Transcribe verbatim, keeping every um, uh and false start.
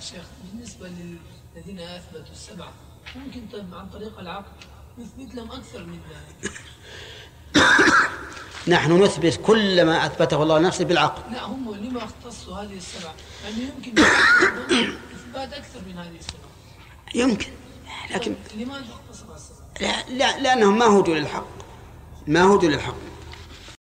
شيخ بالنسبة للذين أثبتوا السبعة ممكن طيب عن طريق العقل نثبت لهم أكثر من ذلك؟ نحن نثبت كل ما أثبته الله لنفسه بالعقل. لا هم لما اختصوا هذه السبعة لأنه يعني يمكن إثبات أكثر من هذه السبعة. يمكن لكن لماذا اختصر السبعة؟ لا, لا لأنهم ما هدوا للحق ما هدوا للحق